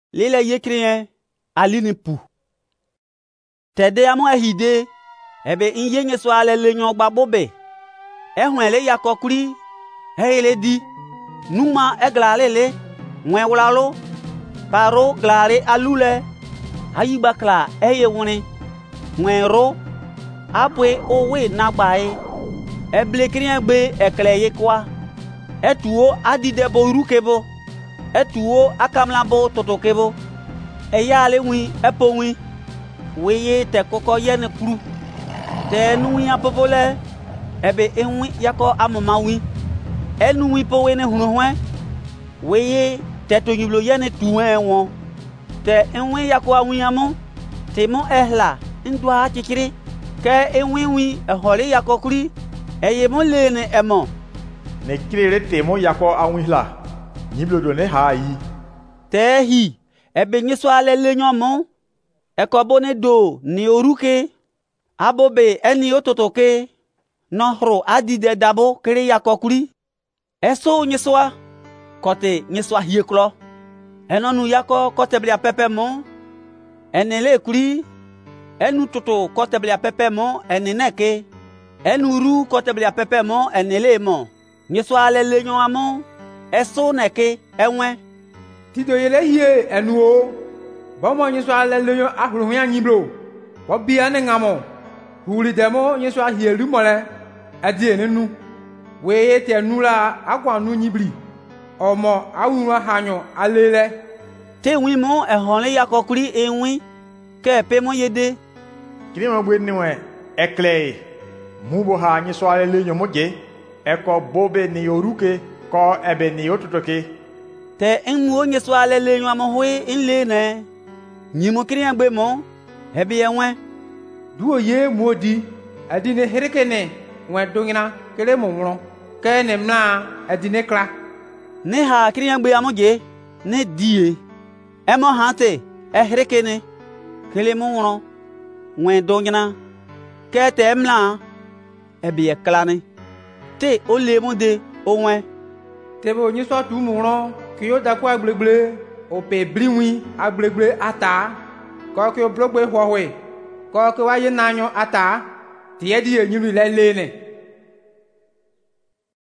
Lile yekrien alini pu. Tede amo ehide ebe inye nyeso ale lenyo gbabobe. Ehwenle yakokuri heile di numa eglalele mwenwlalo paro glare alule ayibakla eyewune mwenro apwe owe nagbae eblekrien gbe ekleye kwa etuo adidebo rukebo etuo akamlabo totokebo eyale wi epowi weye te koko yen kru te nuwi apopole ebe enwi yako amomawi enuwi powe ne hunuhwe weye te tonyiblo yen tuwe won te enwi yako awiamu te mo ehla ndwa chichiri ke enwi ehole yako kuri eye mo lene emo ne kirere temo yako awihla nyiblodo ne hayi te hi ebe nyiso ale lenyomo ekobone do ni oruke abobe eni ototoke nohro adide dabo kere yako kuri eso nyiswa kote nyiswa hieklo enonu yako kote blia pepe mo enele kuri enu toto kote blia pepe mo eneneke enuru kote blia pepe mo enele mo nyiswa ale lenyo amo eso neke enwe tido yele hie enuo bomo nyiswa ale lenyo ahuru hia nyiblo obia ne ngamo huli demo nyiswa hie lumole adie nenu we te nula agwanu nyibli omo awunwa hanyo alele te wi mo ehonle yakokuri enwi ke pe mo yede kiri mo gbe niwe ekle mubo ha nyiswa ale lenyo moje eko bobe ni oruke ko ebe ni otutoke te enmu onye so ale lenyo amohwe inle ne nyimo kiri gbe mo ebe enwe duo ye modi adine herekene wen dongina kele mo wron ke ne mla adine kla ne ha kiri gbe amoje ne die emo hante herekene kele mo wron wen dongina ke te mla ebe kla ne te o le mo de owen tebo nyi so tu mu ron ki yo da kwa gblegble o pe bliwi agblegble ata ko ki o blogbe howe ko ki wa ye nanyo ata ti e di enyi le le ne